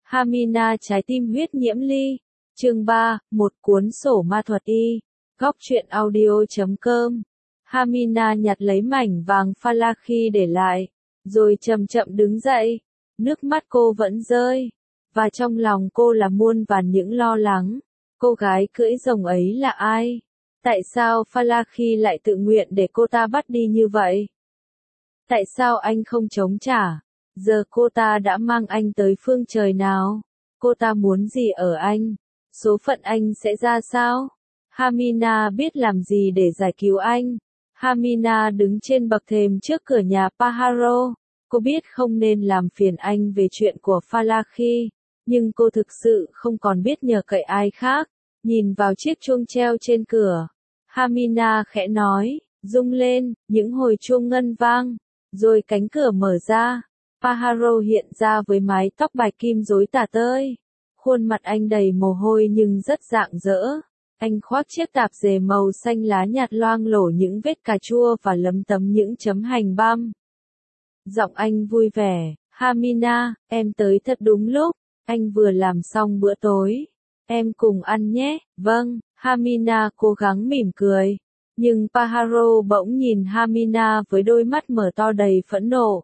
Hamina trái tim huyết nhiễm ly. Chương 3, một cuốn sổ ma thuật y. Góc truyện audio.com. Hamina nhặt lấy mảnh vàng Falaki để lại, rồi chậm chậm đứng dậy. Nước mắt cô vẫn rơi, và trong lòng cô là muôn vàn những lo lắng. Cô gái cưỡi rồng ấy là ai? Tại sao Falaki lại tự nguyện để cô ta bắt đi như vậy? Tại sao anh không chống trả? Giờ cô ta đã mang anh tới phương trời nào? Cô ta muốn gì ở anh? Số phận anh sẽ ra sao? Hamina biết làm gì để giải cứu anh. Hamina đứng trên bậc thềm trước cửa nhà Paharo. Cô biết không nên làm phiền anh về chuyện của Falaki, nhưng cô thực sự không còn biết nhờ cậy ai khác. Nhìn vào chiếc chuông treo trên cửa, Hamina khẽ nói, rung lên, những hồi chuông ngân vang, rồi cánh cửa mở ra. Paharo hiện ra với mái tóc bạch kim rối tả tơi. Khuôn mặt anh đầy mồ hôi nhưng rất rạng rỡ. Anh khoác chiếc tạp dề màu xanh lá nhạt loang lổ những vết cà chua và lấm tấm những chấm hành băm. Giọng anh vui vẻ, Hamina, em tới thật đúng lúc, anh vừa làm xong bữa tối. Em cùng ăn nhé. Vâng, Hamina cố gắng mỉm cười. Nhưng Paharo bỗng nhìn Hamina với đôi mắt mở to đầy phẫn nộ.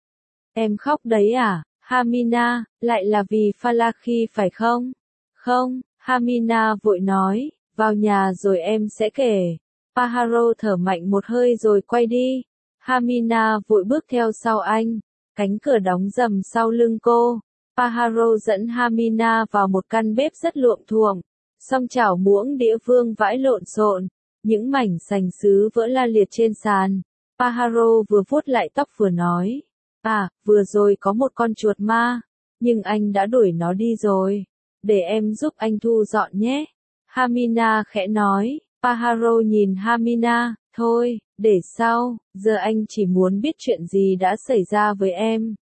Em khóc đấy à, Hamina, lại là vì Falaki phải không? Không, Hamina vội nói, vào nhà rồi em sẽ kể. Paharo thở mạnh một hơi rồi quay đi. Hamina vội bước theo sau anh. Cánh cửa đóng rầm sau lưng cô. Paharo dẫn Hamina vào một căn bếp rất luộm thuộm. Song chảo muỗng đĩa vương vãi lộn xộn. Những mảnh sành sứ vỡ la liệt trên sàn. Paharo vừa vuốt lại tóc vừa nói. À, vừa rồi có một con chuột ma. Nhưng anh đã đuổi nó đi rồi. Để em giúp anh thu dọn nhé. Hamina khẽ nói. Paharo nhìn Hamina. Thôi, để sau, giờ anh chỉ muốn biết chuyện gì đã xảy ra với em.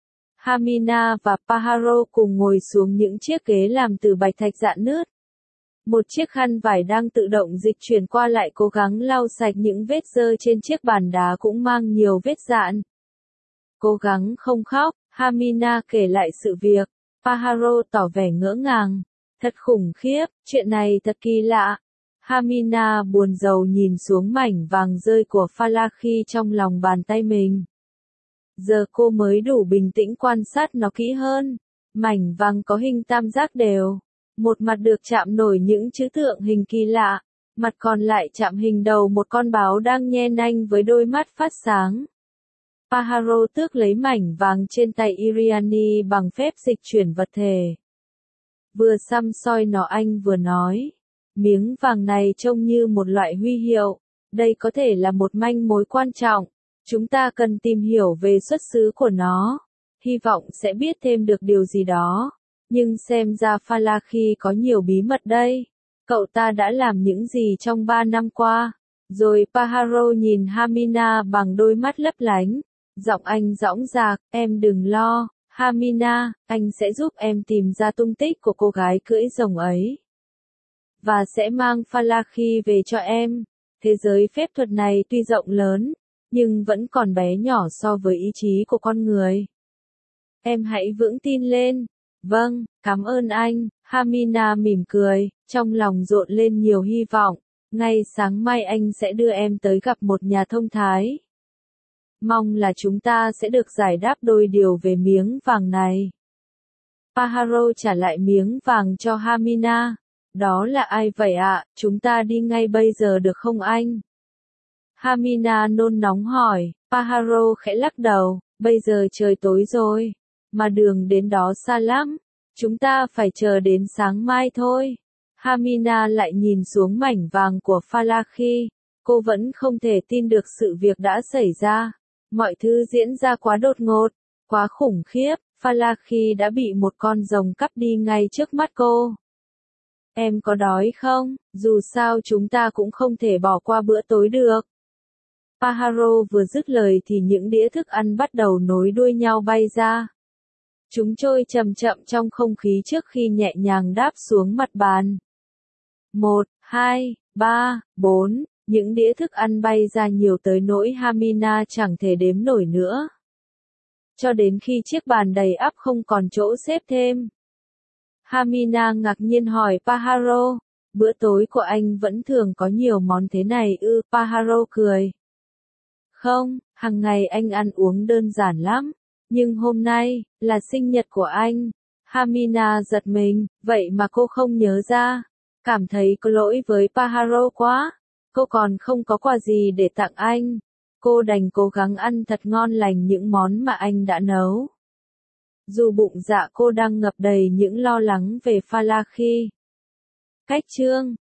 Hamina và Paharo cùng ngồi xuống những chiếc ghế làm từ bạch thạch rạn nứt. Một chiếc khăn vải đang tự động dịch chuyển qua lại cố gắng lau sạch những vết dơ trên chiếc bàn đá cũng mang nhiều vết dạn. Cố gắng không khóc, Hamina kể lại sự việc. Paharo tỏ vẻ ngỡ ngàng. Thật khủng khiếp, chuyện này thật kỳ lạ. Hamina buồn rầu nhìn xuống mảnh vàng rơi của Falaki trong lòng bàn tay mình. Giờ cô mới đủ bình tĩnh quan sát nó kỹ hơn. Mảnh vàng có hình tam giác đều. Một mặt được chạm nổi những chữ tượng hình kỳ lạ. Mặt còn lại chạm hình đầu một con báo đang nhe nanh với đôi mắt phát sáng. Paharo tước lấy mảnh vàng trên tay Iriani bằng phép dịch chuyển vật thể. Vừa xăm soi nó anh vừa nói. Miếng vàng này trông như một loại huy hiệu. Đây có thể là một manh mối quan trọng. Chúng ta cần tìm hiểu về xuất xứ của nó. Hy vọng sẽ biết thêm được điều gì đó. Nhưng xem ra Falaki có nhiều bí mật đây. Cậu ta đã làm những gì trong 3 năm qua? Rồi Paharo nhìn Hamina bằng đôi mắt lấp lánh. Giọng anh dõng dạc, em đừng lo, Hamina, anh sẽ giúp em tìm ra tung tích của cô gái cưỡi rồng ấy. Và sẽ mang Falaki về cho em. Thế giới phép thuật này tuy rộng lớn, nhưng vẫn còn bé nhỏ so với ý chí của con người. Em hãy vững tin lên. Vâng, cảm ơn anh. Hamina mỉm cười, trong lòng rộn lên nhiều hy vọng. Ngay sáng mai anh sẽ đưa em tới gặp một nhà thông thái. Mong là chúng ta sẽ được giải đáp đôi điều về miếng vàng này. Paharo trả lại miếng vàng cho Hamina. Đó là ai vậy ạ? Chúng ta đi ngay bây giờ được không anh? Hamina nôn nóng hỏi. Paharo khẽ lắc đầu. Bây giờ trời tối rồi. Mà đường đến đó xa lắm. Chúng ta phải chờ đến sáng mai thôi. Hamina lại nhìn xuống mảnh vàng của Falaki. Cô vẫn không thể tin được sự việc đã xảy ra. Mọi thứ diễn ra quá đột ngột, quá khủng khiếp. Falaki đã bị một con rồng cắp đi ngay trước mắt cô. Em có đói không? Dù sao chúng ta cũng không thể bỏ qua bữa tối được. Paharo vừa dứt lời thì những đĩa thức ăn bắt đầu nối đuôi nhau bay ra. Chúng trôi chậm chậm trong không khí trước khi nhẹ nhàng đáp xuống mặt bàn. 1, 2, 3, 4, những đĩa thức ăn bay ra nhiều tới nỗi Hamina chẳng thể đếm nổi nữa. Cho đến khi chiếc bàn đầy ắp không còn chỗ xếp thêm. Hamina ngạc nhiên hỏi Pajaro. Bữa tối của anh vẫn thường có nhiều món thế này ư? Pajaro cười. Không, hàng ngày anh ăn uống đơn giản lắm. Nhưng hôm nay, là sinh nhật của anh. Hamina giật mình, vậy mà cô không nhớ ra. Cảm thấy có lỗi với Pajaro quá. Cô còn không có quà gì để tặng anh. Cô đành cố gắng ăn thật ngon lành những món mà anh đã nấu. Dù bụng dạ cô đang ngập đầy những lo lắng về Falaki. Cách chương